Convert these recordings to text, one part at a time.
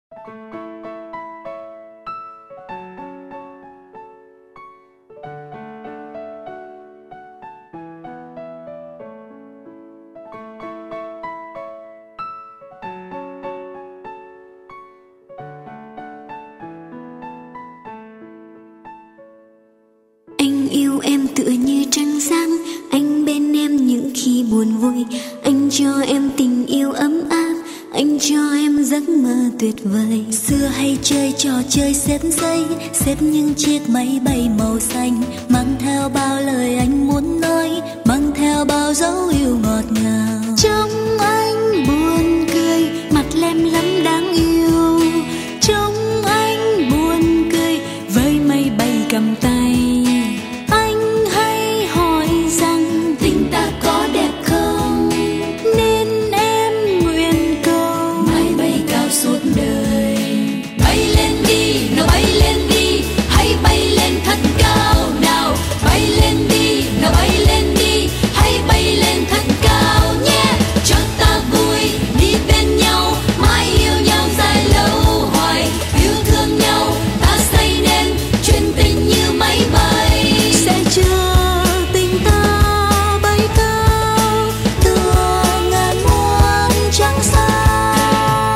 Anh yêu em tựa như trăng sáng, anh bên em những khi buồn vui. Anh cho em tình yêu ấm áp, anh cho em giấc mơ tuyệt vời. Xưa hay chơi trò chơi xếp dây, xếp những chiếc máy bay màu xanh, mang theo bao lời anh muốn nói, mang theo bao dấu yêu ngọt ngào. Trông anh buồn cười, mặt lem lắm đáng yêu. Trông anh buồn cười, với mây bay cầm tay. Anh hay hỏi rằng tình ta có đẹp không, nên em nguyện cầu mãi bay cao suốt đời. Bay lên đi, nào bay lên đi, hãy bay lên thật cao nào. Bay lên đi, nào bay lên đi, hãy bay lên thật cao nhé. Cho ta vui đi bên nhau, mãi yêu nhau dài lâu hoài. Yêu thương nhau ta xây nên chuyện tình như máy bay. Sẽ chờ tình ta bay cao, tựa ngàn muôn trăng sao.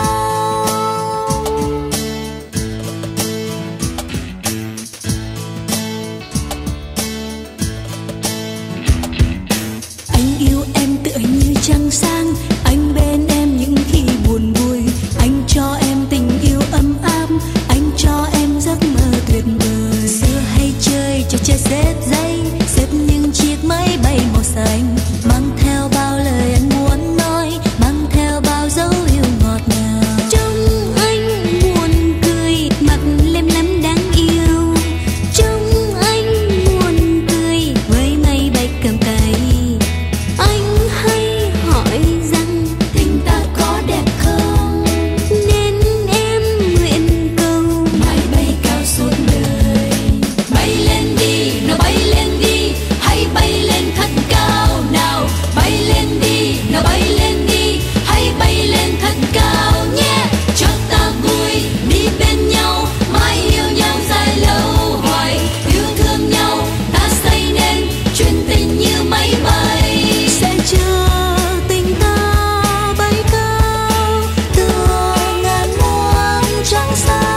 Anh yêu em tựa như trăng sáng, anh bên em những khi buồn vui. Anh cho em tình yêu ấm áp, anh cho em giấc mơ tuyệt vời. Xưa hay chơi trò chơi xếp dây, xếp những chiếc máy bay màu xanh, mang theo bao lời anh muốn nói, mang theo bao dấu yêu ngọt ngào. Trông anh buồn cười, mặt lem lem đáng yêu. Trông anh buồn cười, với mây bay cầm tay. Anh hay hỏi rằng tình ta có đẹp không, nên em nguyện cầu mãi bay cao suốt đời. Bay lên đi, nào bay lên đi, hãy bay lên thật cao nào. Bay lên đi, nào bay lên đi, hãy bay lên thật cao nhé. Cho ta vui đi bên nhau, mãi yêu nhau dài lâu hoài. Yêu thương nhau ta xây nên chuyện tình như máy bay. Sẽ chờ tình ta bay cao, tựa ngàn muôn trăng sao.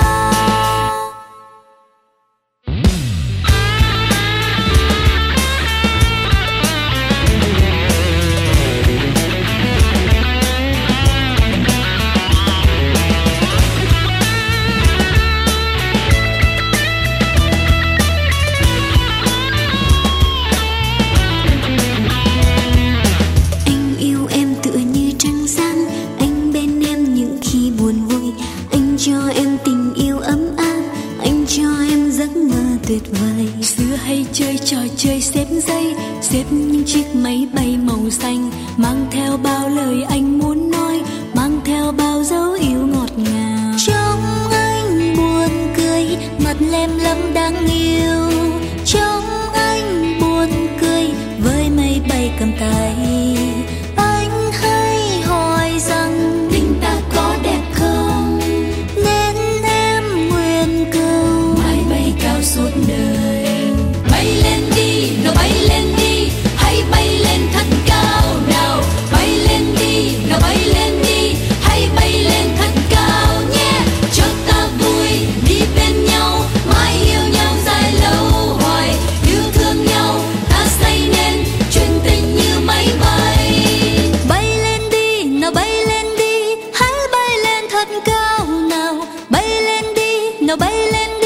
Anh yêu em tựa như trăng sáng, anh bên em những khi buồn vui. Anh cho em tình yêu ấm áp, anh cho em giấc mơ tuyệt vời. Xưa hay chơi trò chơi xếp dây, xếp những chiếc máy bay màu xanh, mang theo bao lời anh muốn nói, mang theo bao dấu yêu ngọt ngào. Trông anh buồn cười, mặt lem lắm đáng yêu. Trông anh buồn cười, với mây bay cầm tay. Anh hay hỏi rằng tình ta có đẹp không, nên em nguyện cầu mãi bay cao suốt đời. Bay lên đi, nào bay lên đi, hãy bay lên thật cao nào. Bay lên đi, nào bay lên đi, hãy bay lên thật cao nhé. Cho ta vui đi bên nhau, mãi yêu nhau dài lâu hoài. Yêu thương nhau ta xây nên chuyện tình như máy bay. Bay lên đi, nào bay lên đi, hãy bay lên thật cao nào. Bay lên đi, nào bay lên